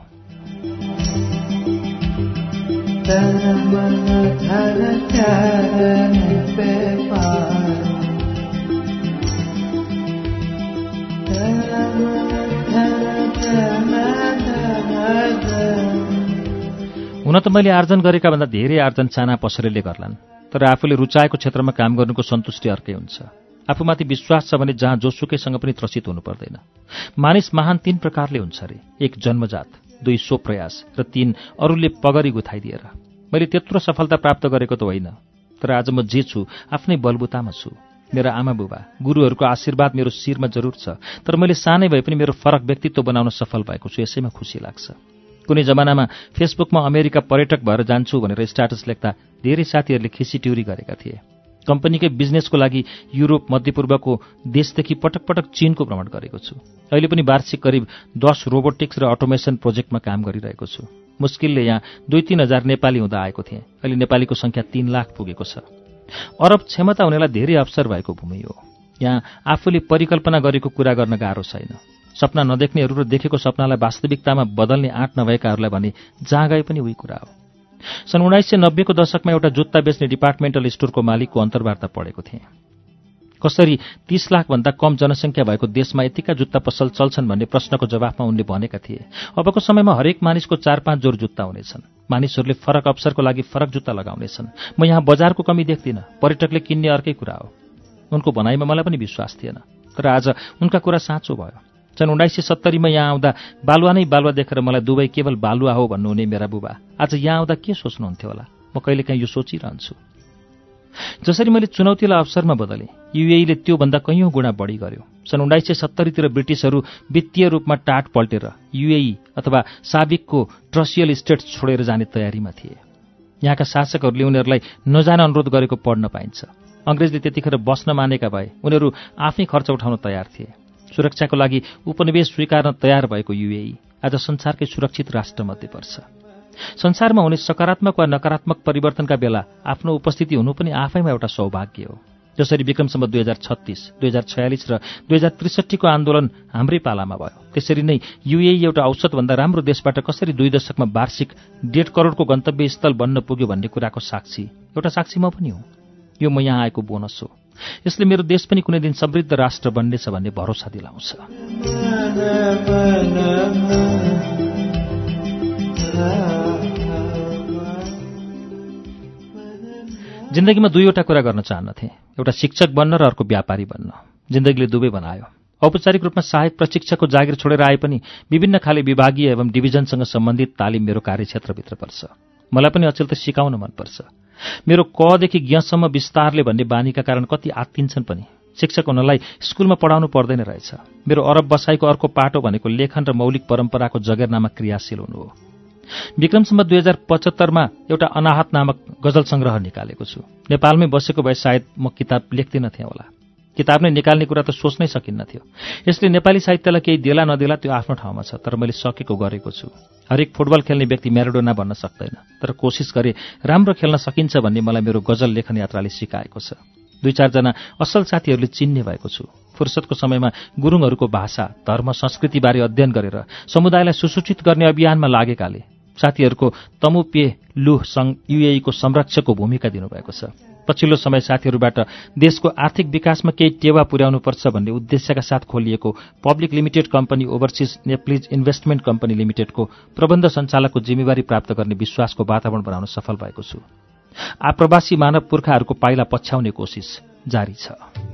हुन त मैले आर्जन गरेका भन्दा धेरै आर्जन चाना पसलेले गर्लान्, तर आफूले रुचाएको क्षेत्रमा काम गर्नुको सन्तुष्टि अर्कै हुन्छ। आफूमाथि विश्वास छ भने जहाँ जोसुकैसँग पनि त्रसित हुनु पर्दैन। मानिस महान तीन प्रकारले हुन्छ अरे। एक जन्मजात, दुई स्वप्रयास र तीन अरूले पगरी गुथाइदिएर। मैले त्यत्रो सफलता प्राप्त गरेको त होइन, तर आज म जे छु आफ्नै बलबुतामा छु। मेरा आमा बुबा गुरुहरूको आशीर्वाद मेरो शिरमा जरुर छ, तर मैले सानै भए पनि मेरो फरक व्यक्तित्व बनाउन सफल भएको छु, यसैमा खुसी लाग्छ। कुनै जमानामा फेसबुकमा अमेरिका पर्यटक भएर जान्छु भनेर स्ट्याटस लेख्दा धेरै साथीहरूले खिसीट्युरी गरेका थिए। कम्पनीकै बिजनेसको लागि युरोप, मध्यपूर्वको देशदेखि पटक पटक चीनको भ्रमण गरेको छु। अहिले पनि वार्षिक करिब दस रोबोटिक्स र अटोमेसन प्रोजेक्टमा काम गरिरहेको छु। मुस्किलले यहाँ दुई तीन हजार नेपाली हुँदा आएको थिएँ। अहिले नेपालीको सङ्ख्या तीन लाख पुगेको छ। अरब क्षमता हुनेलाई धेरै अवसर भएको भूमि हो। यहाँ आफूले परिकल्पना गरेको कुरा गर्न गाह्रो छैन। सपना नदेख्नेहरू र देखेको सपनालाई वास्तविकतामा बदल्ने आँट नभएकाहरूलाई भने जहाँ गए पनि उही कुरा हो। सन् उन्नाइस सय नब्बेको दशकमा एउटा जुत्ता बेच्ने डिपार्टमेन्टल स्टोरको मालिकको अन्तर्वार्ता पढेको थिएँ। कसरी तीस लाखभन्दा कम जनसङ्ख्या भएको देशमा यतिका जुत्ता पसल चल्छन् भन्ने प्रश्नको जवाफमा उनले भनेका थिए, अबको समयमा हरेक मानिसको चार पाँच जोर जुत्ता हुनेछन्। मानिसहरूले फरक अवसरको लागि फरक जुत्ता लगाउनेछन्। म यहाँ बजारको कमी देख्दिनँ, पर्यटकले किन्ने अर्कै कुरा हो। उनको भनाइमा मलाई पनि विश्वास थिएन, तर आज उनका कुरा साँचो भयो। सन् उन्नाइस सय सत्तरीमा यहाँ आउँदा बालुवा नै बालुवा देखेर मलाई दुबई केवल बालुवा हो भन्नुहुने मेरा बुबा आज यहाँ आउँदा के सोच्नुहुन्थ्यो होला? म कहिलेकाहीँ यो सोचिरहन्छु। जसरी मैले चुनौतीलाई अवसरमा बदलेँ, युएईले त्योभन्दा कैयौँ गुणा बढी गर्यो। सन् उन्नाइस सय सत्तरीतिर ब्रिटिसहरू वित्तीय रूपमा टाट पल्टेर युएई अथवा साबिकको ट्रसियल स्टेट छोडेर जाने तयारीमा थिए। यहाँका शासकहरूले उनीहरूलाई नजान अनुरोध गरेको पढ्न पाइन्छ। अङ्ग्रेजले त्यतिखेर बस्न मानेका भए उनीहरू आफै खर्च उठाउन तयार थिए। सुरक्षाको लागि उपनिवेश स्वीकार्न तयार भएको युएई आज संसारकै सुरक्षित राष्ट्रमध्ये पर्छ। संसारमा हुने सकारात्मक वा नकारात्मक परिवर्तनका बेला आफ्नो उपस्थिति हुनु पनि आफैमा एउटा सौभाग्य हो। जसरी विक्रम सम्वत दुई हजार छत्तीस, दुई हजार छयालिस र दुई हजार त्रिसठीको आन्दोलन हाम्रै पालामा भयो, त्यसरी नै युएई एउटा औसतभन्दा राम्रो देशबाट कसरी दुई दशकमा वार्षिक डेढ करोडको गन्तव्य स्थल बन्न पुग्यो भन्ने कुराको साक्षी एउटा साक्षी म पनि हुँ। यो म यहाँ आएको बोनस हो। यसले मेरो देश पनि कुनै दिन समृद्ध राष्ट्र बन्नेछ भन्ने भरोसा दिलाउँछ। जिन्दगीमा दुईवटा कुरा गर्न चाहन्नथे, एउटा शिक्षक बन्न र अर्को व्यापारी बन्न। जिन्दगीले दुवै बनायो। औपचारिक रूपमा सहायक प्रशिक्षकको जागिर छोडेर आए पनि विभिन्न खाले विभागीय एवं डिभिजनसँग सम्बन्धित तालिम मेरो कार्यक्षेत्रभित्र पर्छ। मलाई पनि अचेल त सिकाउन मनपर्छ। मेरो कदेखि ज्ञसम्म विस्तारले भन्ने बानीका कारण कति आत्तिन्छन् पनि। शिक्षक हुनलाई स्कुलमा पढाउनु पर्दैन रहेछ। मेरो अरब बसाइको अर्को पाटो भनेको लेखन र मौलिक परम्पराको जगेर्नामा क्रियाशील हुनु हो। विक्रम सम्वत दुई हजार पचहत्तरमा एउटा अनाहत नामक गजल सङ्ग्रह निकालेको छु। नेपालमै बसेको भए सायद म किताब लेख्दिन थिएँ होला। किताब नै निकाल्ने कुरा त सोच्नै सकिन्न थियो। यसले नेपाली साहित्यलाई केही देला नदेला त्यो आफ्नो ठाउँमा छ, तर मैले सकेको गरेको छु। हरेक फुटबल खेल्ने व्यक्ति म्याराडोना बन्न सक्दैन, तर कोसिस गरे राम्रो खेल्न सकिन्छ भन्ने मलाई मेरो गजल लेखन यात्राले सिकाएको छ। दुई चारजना असल साथीहरूले चिन्ने भएको छु। फुर्सदको समयमा गुरुङहरूको भाषा, धर्म, संस्कृतिबारे अध्ययन गरेर समुदायलाई सुसूचित गर्ने अभियानमा लागेकाले साथीहरूको तमुपे लुह सङ्घ युएईको संरक्षकको भूमिका दिनुभएको छ। पछिल्लो समय साथीहरूबाट देशको आर्थिक विकासमा केही टेवा पुर्याउनुपर्छ भन्ने उद्देश्यका साथ खोलिएको public limited company overseas Nepalese investment company लिमिटेडको प्रबन्ध सञ्चालकको जिम्मेवारी प्राप्त गर्ने विश्वासको वातावरण बनाउन सफल भएको छु। आप्रवासी मानव पुर्खाहरूको पाइला पछ्याउने कोसिस जारी छ।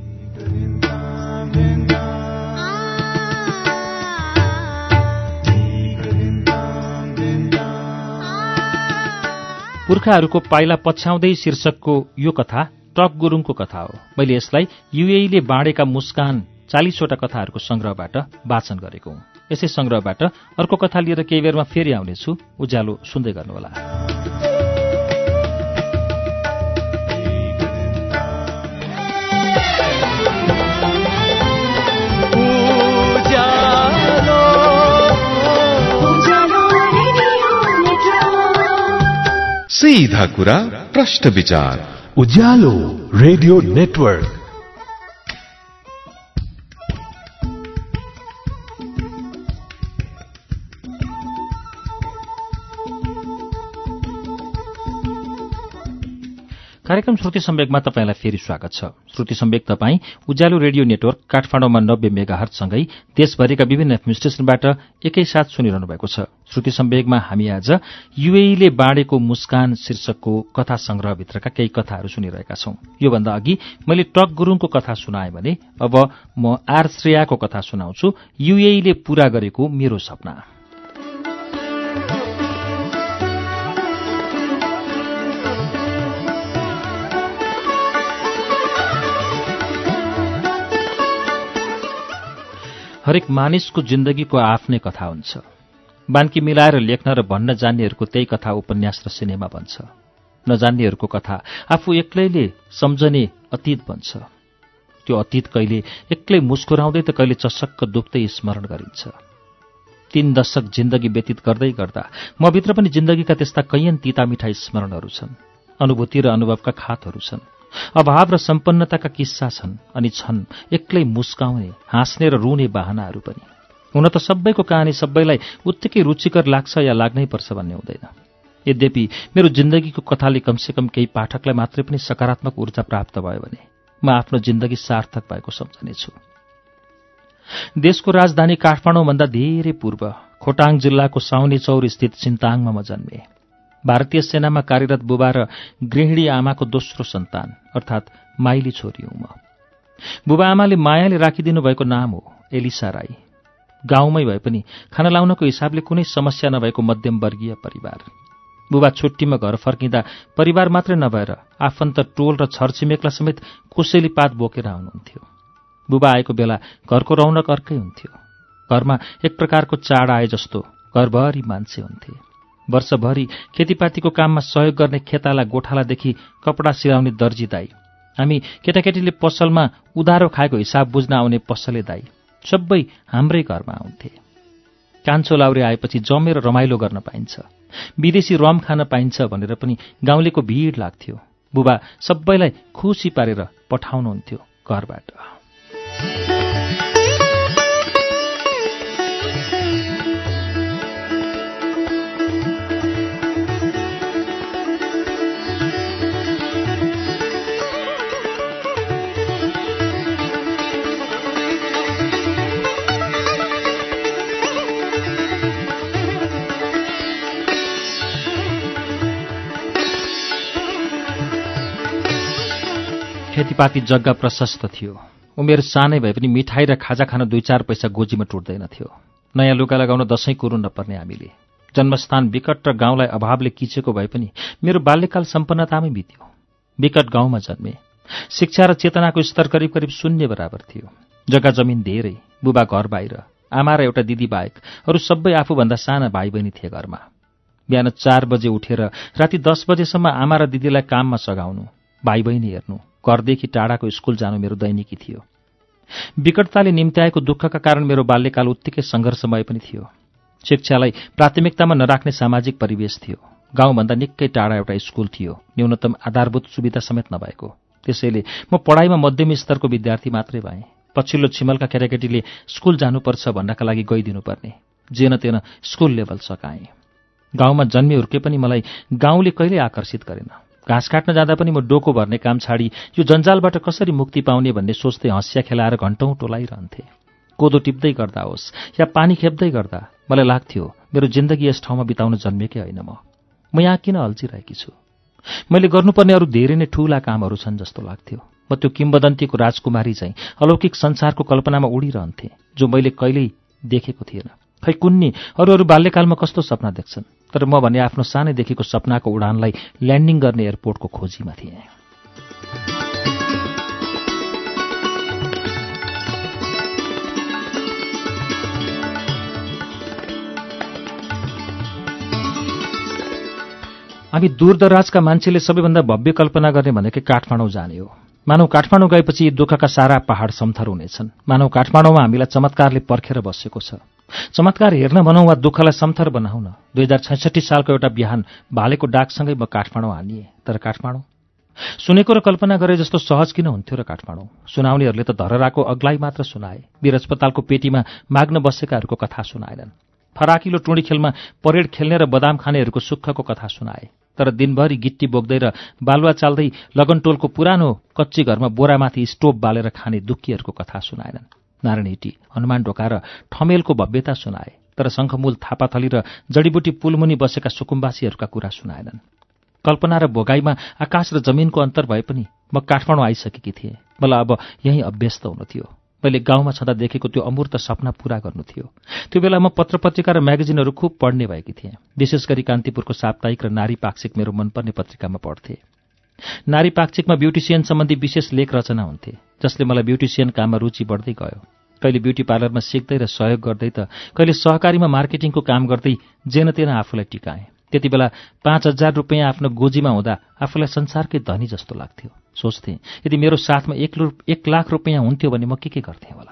पुर्खाहरूको पाइला पछ्याउँदै शीर्षकको यो कथा टक गुरुङको कथा हो। मैले यसलाई युएईले बाँडेका मुस्कान चालीसवटा कथाहरूको संग्रहबाट वाचन गरेको हुँ। यसै संग्रहबाट अर्को कथा लिएर केही बेरमा फेरि आउनेछु। उज्यालो सुन्दै गर्नुहोला। सीधा कुरा प्रश्न विचार उज्यालो रेडियो नेटवर्क। कार्यक्रम श्रुति सम्वेकमा तपाईंलाई फेरि स्वागत छ। श्रुति सम्वेक तपाईं उज्यालो रेडियो नेटवर्क काठमाडौँमा नब्बे मेगाहर्जसँगै देशभरिका विभिन्न एफएम स्टेशनबाट एकैसाथ सुनिरहनु भएको छ। श्रुति सम्वेकमा हामी आज युएईले बाँडेको मुस्कान शीर्षकको कथा संग्रहभित्रका केही कथाहरू सुनिरहेका छौं। योभन्दा अघि मैले टक गुरुङको कथा सुनाएँ भने अब म आर श्रेयाको कथा सुनाउँछु, युएईले पूरा गरेको मेरो सपना। हरेक मानिसको जिन्दगीको आफ्नै कथा हुन्छ। बान्की मिलाएर लेख्न र भन्न जान्नेहरूको त्यही कथा उपन्यास र सिनेमा बन्छ। नजान्नेहरूको कथा आफू एक्लैले सम्झने अतीत बन्छ। त्यो अतीत कहिले एक्लै मुस्कुराउँदै त कहिले चसक्क दुख्दै स्मरण गरिन्छ। तीन दशक जिन्दगी व्यतीत गर्दै गर्दा म भित्र पनि जिन्दगीका त्यस्ता कैयन तिता मिठा स्मरणहरू छन्। अनुभूति र अनुभवका खातहरू छन्। अभाव र सम्पन्नताका किस्सा छन् अनि छन् एक्लै मुस्काउने, हाँस्ने र रुने बहानाहरू पनि। हुन त सबैको कहानी सबैलाई उत्तिकै रुचिकर लाग्छ या लाग्नै पर्छ भन्ने हुँदैन। यद्यपि मेरो जिन्दगीको कथाले कमसेकम केही पाठकलाई मात्रै पनि सकारात्मक ऊर्जा प्राप्त भयो भने म आफ्नो जिन्दगी सार्थक भएको सम्झनेछु। देशको राजधानी काठमाडौँभन्दा धेरै पूर्व खोटाङ जिल्लाको साउनी चौर स्थित सिन्ताङमा म जन्मे। भारतीय सेनामा कार्यरत बुबा र गृहिणी आमाको दोस्रो सन्तान अर्थात् माइली छोरी हुँ म। बुबा आमाले मायाले राखिदिनु भएको नाम हो एलिसा राई। गाउँमै भए पनि खाना लाउनको हिसाबले कुनै समस्या नभएको मध्यमवर्गीय परिवार। बुबा छुट्टीमा घर फर्किँदा परिवार मात्रै नभएर आफन्त टोल र छरछिमेकलाई समेत कोसेली पात बोकेर आउनुहुन्थ्यो। बुबा आएको बेला घरको रौनक अर्कै हुन्थ्यो। घरमा एक प्रकारको चाड आए जस्तो घरभरि मान्छे हुन्थे। वर्षभरि खेतीपातीको काममा सहयोग गर्ने खेताला गोठालादेखि कपडा सिलाउने दर्जी दाई, हामी केटाकेटीले पसलमा उधारो खाएको हिसाब बुझ्न आउने पसले दाई सबै हाम्रै घरमा आउँथे। कान्छो लाउरे आएपछि जमेर रमाइलो गर्न पाइन्छ, विदेशी रम खान पाइन्छ भनेर पनि गाउँलेको भिड लाग्थ्यो। बुबा सबैलाई खुसी पारेर पठाउनुहुन्थ्यो घरबाट। खेतीपाती जग्गा प्रशस्त थियो। उमेर सानै भए पनि मिठाई र खाजा खान दुई चार पैसा गोजीमा टुट्दैनथ्यो। नयाँ लुगा लगाउन दशैं कुरो नपर्ने हामीले। जन्मस्थान विकट र गाउँलाई अभावले किचेको भए पनि मेरो बाल्यकाल सम्पन्नतामै बित्यो। विकट गाउँमा जन्मे। शिक्षा र चेतनाको स्तर करिब करिब शून्य बराबर थियो। जग्गा जमिन धेरै, बुबा घर बाहिर, आमा र एउटा दिदी बाहेक अरू सबै आफूभन्दा साना भाइ बहिनी थिए घरमा। बिहान चार बजे उठेर राति दस बजेसम्म आमा र दिदीलाई काममा सघाउनु, भाइ बहिनी हेर्नु, घरदेखि टाढाको स्कुल जानु मेरो दैनिकी थियो। विकटताले निम्त्याएको दुःखका कारण मेरो बाल्यकाल उत्तिकै सङ्घर्षमय पनि थियो। शिक्षालाई प्राथमिकतामा नराख्ने सामाजिक परिवेश थियो। गाउँभन्दा निकै टाढा एउटा स्कुल थियो, न्यूनतम आधारभूत सुविधा समेत नभएको। त्यसैले म पढाइमा मध्यम स्तरको विद्यार्थी मात्रै भएँ। पछिल्लो छिमलका केटाकेटीले स्कुल जानुपर्छ भन्नका लागि गइदिनुपर्ने, जेन तेन स्कुल लेभल सकाएँ। गाउँमा जन्मे हुर्के पनि मलाई गाउँले कहिल्यै आकर्षित गरेन। घाँस काट्न जाँदा पनि म डोको भर्ने काम छाडी यो जन्जालबाट कसरी मुक्ति पाउने भन्ने सोच्दै हँसिया खेलाएर घन्टौँ टोलाइरहन्थे। कोदो टिप्दै गर्दा होस् या पानी खेप्दै गर्दा मलाई लाग्थ्यो मेरो जिन्दगी यस ठाउँमा बिताउन जन्मेकै होइन म म यहाँ किन अल्झिरहेकी छु। मैले गर्नुपर्ने अरू धेरै नै ठूला कामहरू छन् जस्तो लाग्थ्यो। म त्यो किम्बदन्तीको राजकुमारी चाहिँ अलौकिक संसारको कल्पनामा उडिरहन्थे जो मैले कहिल्यै देखेको थिएन। खै कुन्नी अरू अरू बाल्यकालमा कस्तो सपना देख्छन्, तर म भने आफ्नो सानैदेखिको सपनाको उडानलाई ल्यान्डिङ गर्ने एयरपोर्टको खोजीमा थिएँ। हामी दूरदराजका मान्छेले सबैभन्दा भव्य कल्पना गर्ने भनेकै काठमाडौँ जाने हो। मानव काठमाडौँ गएपछि यी दुःखका सारा पहाड समथर हुनेछन्। मानव काठमाडौँमा हामीलाई चमत्कारले पर्खेर बसेको छ। चमत्कार हेर्न भनौँ वा दुःखलाई समथर बनाउन। दुई हजार छैसठी सालको एउटा बिहान भालेको डाकसँगै म काठमाडौँ हानिएँ। तर काठमाडौँ सुनेको र कल्पना गरे जस्तो सहज किन हुन्थ्यो र काठमाडौँ? सुनाउनेहरूले त धरहराको अग्लाई मात्र सुनाए, वीर अस्पतालको पेटीमा माग्न बसेकाहरूको कथा सुनाएनन्। फराकिलो टुँडी खेलमा परेड खेल्ने र बदाम खानेहरूको सुखको कथा सुनाए। तर दिनभरि गिट्टी बोक्दै र बालुवा चाल्दै लगनटोलको पुरानो कच्ची घरमा बोरामाथि स्टोभ बालेर खाने दुःखीहरूको कथा सुनाएनन्। नारायणहिटी, हनुमान ढोका र ठमेलको भव्यता सुनाए, तर शङ्खमूल, थापाथली र जडीबुटी पुलमुनि बसेका सुकुम्बासीहरूका कुरा सुनाएनन्। कल्पना र भोगाईमा आकाश र जमिनको अन्तर भए पनि म काठमाडौँ आइसकेकी थिएँ। मलाई अब यहीँ अभ्यस्त हुनु थियो। मैले गाउँमा छँदा देखेको त्यो अमूर्त सपना पूरा गर्नु थियो। त्यो बेला म पत्र पत्रिका र म्यागजिनहरू खुब पढ्ने भएकी थिएँ। विशेष गरी कान्तिपुरको साप्ताहिक र नारी पाक्षिक मेरो मनपर्ने पत्रिकामा पढ्थे। नारी पाक्षिकमा ब्युटिसियन सम्बन्धी विशेष लेख रचना हुन्थे, जसले मलाई ब्युटिसियन काममा रुचि बढ्दै गयो। कहिले ब्युटी पार्लरमा सिक्दै र सहयोग गर्दै त कहिले सहकारीमा मार्केटिङको काम गर्दै जेन तेन आफूलाई टिकाएँ। त्यति बेला पाँच हजार रुपियाँ आफ्नो गोजीमा हुँदा आफूलाई संसारकै धनी जस्तो लाग्थ्यो। सोच्थेँ यदि मेरो साथमा एक, एक लाख रुपियाँ हुन्थ्यो भने म के के गर्थेँ होला।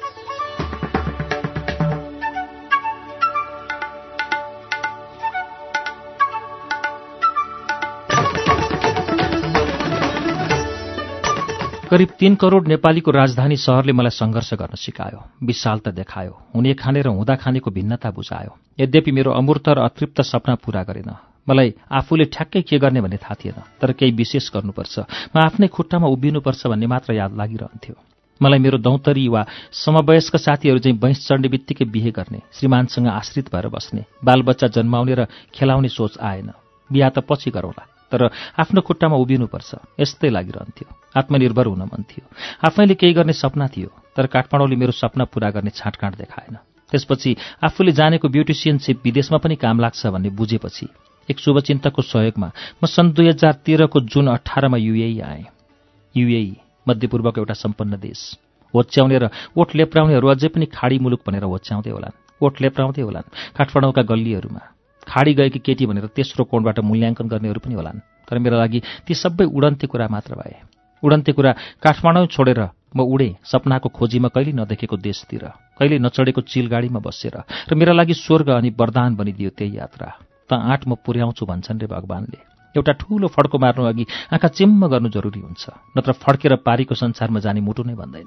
करिब तीन करोड नेपालीको राजधानी शहरले मलाई सङ्घर्ष गर्न सिकायो, विशालता देखायो, हुने खाने र हुँदा खानेको भिन्नता बुझायो। यद्यपि मेरो अमूर्त र अतृप्त सपना पूरा गरेन। मलाई आफूले ठ्याक्कै के गर्ने भन्ने थाहा थिएन, तर केही विशेष गर्नुपर्छ, म आफ्नै खुट्टामा उभिनुपर्छ भन्ने मात्र याद लागिरहन्थ्यो। मलाई मेरो दौतरी वा समवयस्क साथीहरू चाहिँ बैंस चढ्ने बित्तिकै बिहे गर्ने, श्रीमानसँग आश्रित भएर बस्ने, बालबच्चा जन्माउने र खेलाउने सोच आएन। बिहा त पछि गरौँला, तर आफ्नो खुट्टामा उभिनुपर्छ यस्तै लागिरहन्थ्यो। आत्मनिर्भर हुन मन थियो, आफैले केही गर्ने सपना थियो, तर काठमाडौँले मेरो सपना पूरा गर्ने छाँटकाँट देखाएन। त्यसपछि आफूले जानेको ब्युटिसियनसिप विदेशमा पनि काम लाग्छ भन्ने बुझेपछि एक शुभचिन्तकको सहयोगमा म सन् दुई हजार तेह्रको जुन अठारमा युएई आएँ। युएई मध्यपूर्वको एउटा सम्पन्न देश। होच्याउने र ओठ लेप्राउनेहरू अझै पनि खाडी मुलुक भनेर होच्याउँदै होलान्, ओठ लेप्राउँदै होलान् काठमाडौँका गल्लीहरूमा। खाडी गएकी केटी भनेर तेस्रो कोणबाट मूल्याङ्कन गर्नेहरू पनि होलान्, तर मेरो लागि ती सबै उडन्ते कुरा मात्र भए। उडन्ते कुरा काठमाडौँ छोडेर म उडेँ सपनाको खोजीमा कहिले नदेखेको देशतिर, कहिले नचढेको चिलगाडीमा बसेर, र मेरा लागि स्वर्ग अनि वरदान बनिदियो त्यही यात्रा। त आँट म पुर्याउँछु भन्छन् रे भगवानले। एउटा ठूलो फड्को मार्नु अघि आँखा चिम्म गर्नु जरुरी हुन्छ, नत्र फड्केर पारीको संसारमा जाने मुटु नै भन्दैन।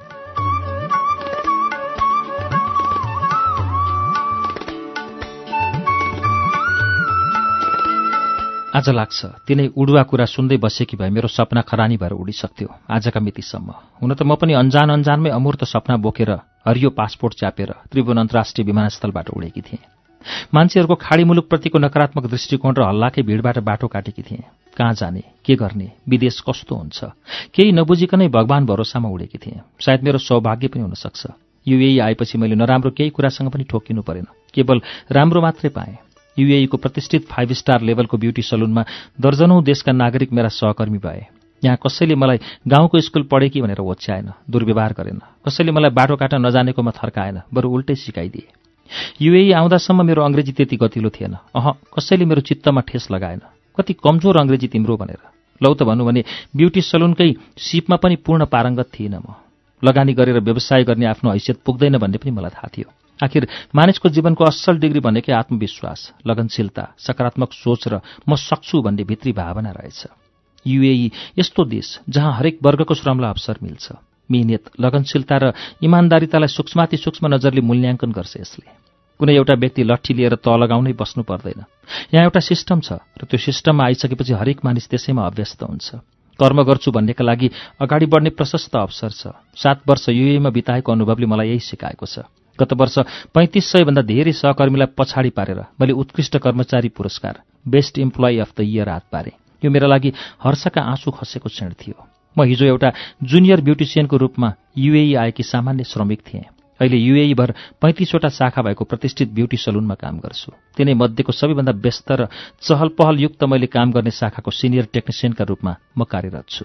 आज लाग्छ तिनै उडुवा कुरा सुन्दै बसेकी भए मेरो सपना खरानी भएर उडिसक्थ्यो आजका मितिसम्म। हुन त म पनि अन्जान अन्जानमै अमूर्त सपना बोकेर हरियो पासपोर्ट च्यापेर त्रिभुवन अन्तर्राष्ट्रिय विमानस्थलबाट उडेकी थिएँ। मान्छेहरूको खाडी मुलुकप्रतिको नकारात्मक दृष्टिकोण र हल्लाकै भिडबाट बाटो काटेकी थिएँ। कहाँ जाने, के गर्ने, विदेश कस्तो हुन्छ, केही नबुझिकनै भगवान भरोसामा उडेकी थिएँ। सायद मेरो सौभाग्य पनि हुन सक्छ। युएई आएपछि मैले नराम्रो केही कुरासँग पनि ठोकिनु परेन, केवल राम्रो मात्रै पाएँ। युएई को प्रतिष्ठित फाइभ स्टार लेभलको ब्युटी सलुनमा दर्जनौं देशका नागरिक मेरा सहकर्मी भए। यहाँ कसैले मलाई गाउँको स्कुल पढेकी भनेर होच्याएन, दुर्व्यवहार गरेन। कसैले मलाई बाटो काट्न नजानेकोमा थर्काएन, बरु उल्टै सिकाइदिए। युएई आउँदासम्म मेरो अंग्रेजी त्यति गतिलो थिएन। अह, कसैले मेरो चित्तमा ठेस लगाएन। कति कमजोर अंग्रेजी तिम्रो भनेर। लौ त भन्नु भने ब्युटी सलुनकै सिपमा पनि पूर्ण पारङ्गत थिइनँ म। लगानी गरेर व्यवसाय गर्ने आफ्नो हैसियत पुग्दैन भन्ने पनि मलाई थाहा थियो। आखिर मानिसको जीवनको असल डिग्री भनेकै आत्मविश्वास, लगनशीलता, सकारात्मक सोच र म सक्छु भन्ने भित्री भावना रहेछ। युएई यस्तो देश जहाँ हरेक वर्गको श्रमलाई अवसर मिल्छ। मिहिनेत, लगनशीलता र इमान्दारितालाई सूक्ष्माति सूक्ष्म नजरले मूल्याङ्कन गर्छ यसले। कुनै एउटा व्यक्ति लट्ठी लिएर तल लगाउनै बस्नु पर्दैन। यहाँ एउटा सिस्टम छ र त्यो सिस्टममा आइसकेपछि हरेक मानिस त्यसैमा अभ्यस्त हुन्छ। कर्म गर्छु भन्नेका लागि अगाडि बढ्ने प्रशस्त अवसर छ। सात वर्ष युएईमा बिताएको अनुभवले मलाई यही सिकाएको छ। गत वर्ष पैंतिस सय भन्दा धेरै सहकर्मीलाई पछाडि पारेर मैले उत्कृष्ट कर्मचारी पुरस्कार best employee of the year हात पारे। यो मेरा लागि हर्षका आँसु खसेको क्षण थियो। म हिजो एउटा जुनियर ब्युटिसियनको रूपमा युएई आएकी सामान्य श्रमिक थिएँ। अहिले युएई भर पैंतिसवटा शाखा भएको प्रतिष्ठित ब्युटी सलुनमा काम गर्छु। तिनै मध्येको सबैभन्दा व्यस्त र चहल पहल युक्त मैले काम गर्ने शाखाको सिनियर टेक्निसियनका रूपमा म कार्यरत छु।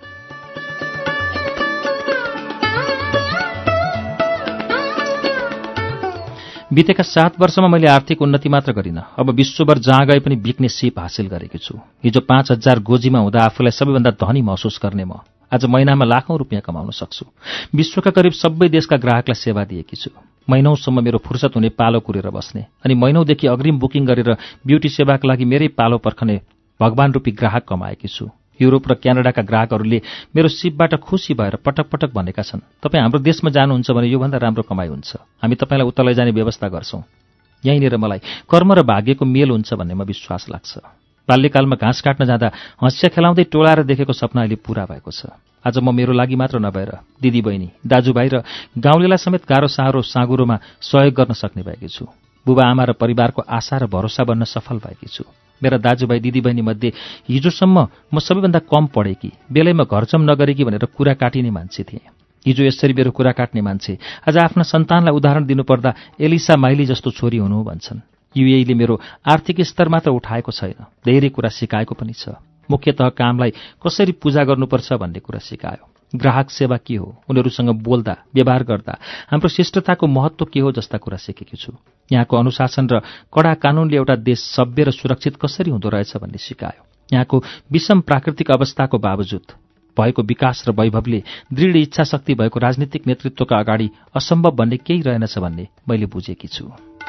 बितेका सात वर्षमा मैले आर्थिक उन्नति मात्र गरिन, अब विश्वभर जहाँ गए पनि बिक्ने सिप हासिल गरेकी छु। हिजो पाँच हजार गोजीमा हुँदा आफूलाई सबैभन्दा धनी महसुस गर्ने म आज महिनामा लाखौं रुपियाँ कमाउन सक्छु। विश्वका करिब सबै देशका ग्राहकलाई सेवा दिएकी छु। महिनौसम्म मेरो फुर्सद हुने पालो कुरेर बस्ने अनि महिनौदेखि अग्रिम बुकिङ गरेर ब्युटी सेवाका लागि मेरै पालो पर्खने भगवान रूपी ग्राहक कमाएकी छु। युरोप र क्यानाडाका ग्राहकहरूले मेरो सिपबाट खुसी भएर पटक पटक भनेका छन्, तपाईँ हाम्रो देशमा जानुहुन्छ भने योभन्दा राम्रो कमाइ हुन्छ, हामी तपाईँलाई उता लैजाने व्यवस्था गर्छौँ। यहीँनिर मलाई कर्म र भाग्यको मेल हुन्छ भन्नेमा विश्वास लाग्छ। बाल्यकालमा घाँस काट्न जाँदा हँसिया खेलाउँदै टोलाएर देखेको सपना अहिले पूरा भएको छ। आज म मेरो लागि मात्र नभएर दिदीबहिनी, दाजुभाइ र गाउँलेलाई समेत गाह्रो साह्रो साँगुरोमा सहयोग गर्न सक्ने भएकी छु। बुबा आमा र परिवारको आशा र भरोसा बन्न सफल भएकी छु। मेरा दाजुभाइ दिदीबहिनी मध्ये हिजोसम्म म सबैभन्दा कम पढेकी, बेलैमा घरजम नगरेकी भनेर कुरा काटिने मान्छे थिएँ। हिजो यसरी मेरो कुरा काट्ने मान्छे आज आफ्ना सन्तानलाई उदाहरण दिनुपर्दा एलिसा माइली जस्तो छोरी हुनु भन्छन्। युएईले मेरो आर्थिक स्तर मात्र उठाएको छैन, धेरै कुरा सिकाएको पनि छ। मुख्यतः कामलाई कसरी पूजा गर्नुपर्छ भन्ने कुरा सिकायो। ग्राहक सेवा के हो, उनीहरूसँग बोल्दा व्यवहार गर्दा हाम्रो शिष्टताको महत्त्व के हो जस्ता कुरा सिकेकी छु। यहाँको अनुशासन र कडा कानूनले एउटा देश सभ्य र सुरक्षित कसरी हुँदो रहेछ भन्ने सिकायो। यहाँको विषम प्राकृतिक अवस्थाको बावजुद भएको विकास र वैभवले दृढ इच्छा शक्ति भएको राजनीतिक नेतृत्वका अगाडि असम्भव भन्ने केही रहेनछ भन्ने मैले बुझेकी छु।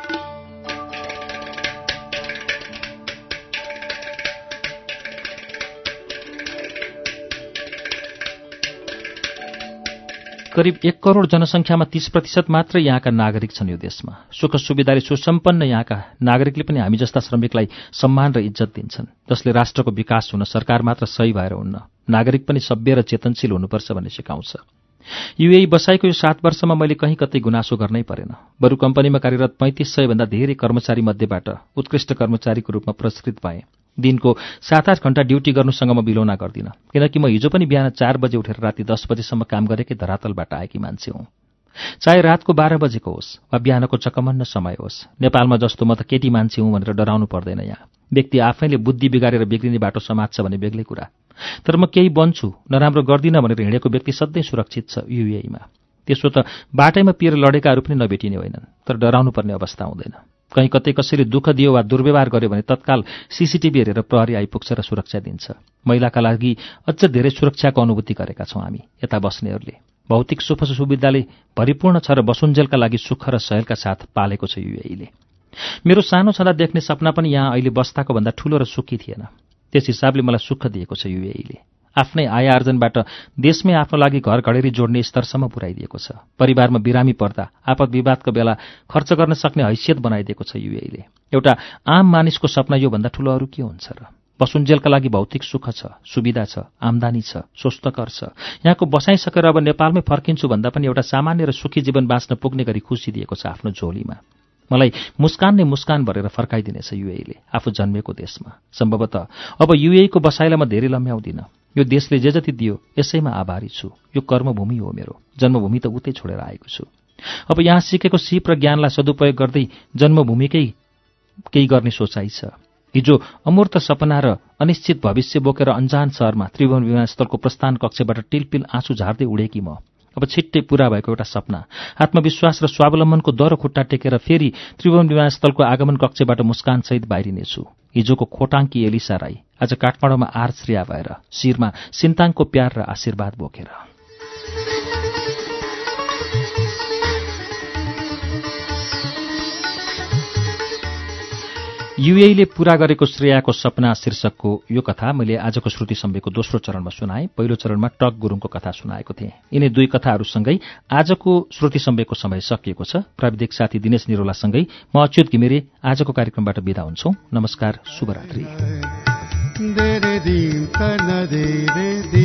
करिब एक करोड जनसङ्ख्यामा तीस प्रतिशत मात्र यहाँका नागरिक छन्। यो देशमा सुख सुविधाले सुसम्पन्न यहाँका नागरिकले पनि हामी जस्ता श्रमिकलाई सम्मान र इज्जत दिन्छन्, जसले राष्ट्रको विकास हुन सरकार मात्र सही भएर हुन्न, नागरिक पनि सभ्य र चेतनशील हुनुपर्छ भन्ने सिकाउँछ। युएई बसाइको यो सात वर्षमा मैले कहीँ कतै गुनासो गर्नै परेन। बरु कम्पनीमा कार्यरत पैंतिस सय भन्दा धेरै कर्मचारी मध्येबाट उत्कृष्ट कर्मचारीको रूपमा पुरस्कृत भएँ। दिनको सात आठ घण्टा ड्युटी गर्नुसँग म बिलोना गर्दिनँ, किनकि म हिजो पनि बिहान चार बजे उठेर राति दस बजेसम्म काम गरेकै धरातलबाट आएकी मान्छे हुँ। चाहे रातको बाह्र बजेको होस् वा बिहानको चकमन्न समय होस्, नेपालमा जस्तो म त केटी मान्छे हुँ भनेर डराउनु पर्दैन। यहाँ व्यक्ति आफैले बुद्धि बिगारेर बिग्रिने बाटो समात्छ भन्ने बेग्लै कुरा, तर म केही बन्छु नराम्रो गर्दिनँ भनेर हिँडेको व्यक्ति सधैँ सुरक्षित छ युएईमा। त्यसो त बाटैमा पिएर लडेकाहरू पनि नभेटिने होइनन्, तर डराउनु पर्ने अवस्था हुँदैन। कहीँ कतै कसैले दुःख दियो वा दुर्व्यवहार गर्यो भने तत्काल सीसीटीभी हेरेर प्रहरी आइपुग्छ र सुरक्षा दिन्छ। महिलाका लागि अझ धेरै सुरक्षाको अनुभूति गरेका छौँ हामी यता बस्नेहरूले। भौतिक सुख सुविधाले भरिपूर्ण छ र बसुन्जेलका लागि सुख र सहेलका साथ पालेको छ युएईले। मेरो सानो छँदा देख्ने सपना पनि यहाँ अहिले बस्ताको भन्दा ठूलो र सुखी थिएन। त्यस हिसाबले मलाई सुख दिएको छ युएईले। आफ्नै आय आर्जनबाट देशमै आफ्नो लागि घर घडेरी जोड्ने स्तरसम्म पुर्याइदिएको छ। परिवारमा बिरामी पर्दा आपद विवादको बेला खर्च गर्न सक्ने हैसियत बनाइदिएको छ युएईले। एउटा आम मानिसको सपना यो भन्दा ठूलो अरू के हुन्छ र? बसुन्जेलका लागि भौतिक सुख छ, सुविधा छ, आम्दानी छ, स्वस्थकर छ। यहाँको बसाइसकेर अब नेपालमै फर्किन्छु भन्दा पनि एउटा सामान्य र सुखी जीवन बाँच्न पुग्ने गरी खुसी दिएको छ आफ्नो झोलीमा। मलाई मुस्कान नै मुस्कान भरेर फर्काइदिनेछ युएईले आफू जन्मेको देशमा। सम्भवतः अब युएईको बसाइलाई म धेरै लम्ब्याउँदिन। यो देशले जे जति दियो यसैमा आभारी छु। यो कर्मभूमि हो मेरो, जन्मभूमि त उतै छोडेर आएको छु। अब यहाँ सिकेको सिप र ज्ञानलाई सदुपयोग गर्दै जन्मभूमिकै केही गर्ने सोचाइ छ। हिजो अमूर्त सपना र अनिश्चित भविष्य बोकेर अन्जान शहरमा त्रिभुवन विमानस्थलको प्रस्थान कक्षबाट टिलपिल आँसु झार्दै उडेकी म अब छिट्टै पूरा भएको एउटा सपना, आत्मविश्वास र स्वावलम्बनको दह्रो खुट्टा टेकेर फेरि त्रिभुवन विमानस्थलको आगमन कक्षबाट मुस्कानसहित बाहिरिनेछु। हिजोको खोटाङ्की एलिसा राई आज काठमाडौँमा आर्चरिया भएर शिरमा सिन्ताङको प्यार र आशीर्वाद बोकेर। युएईले पूरा गरेको श्रेयाको सपना शीर्षकको यो कथा मैले आजको श्रुति सम्वेकको दोस्रो चरणमा सुनाएँ। पहिलो चरणमा टक गुरुङको कथा सुनाएको थिएँ। यिनै दुई कथाहरूसँगै आजको श्रुति सम्वेकको समय सकिएको छ। प्राविधिक साथी दिनेश निरोलासँगै म अच्युत घिमिरे आजको कार्यक्रमबाट बिदा हुन्छौं। नमस्कार, शुभरात्रि।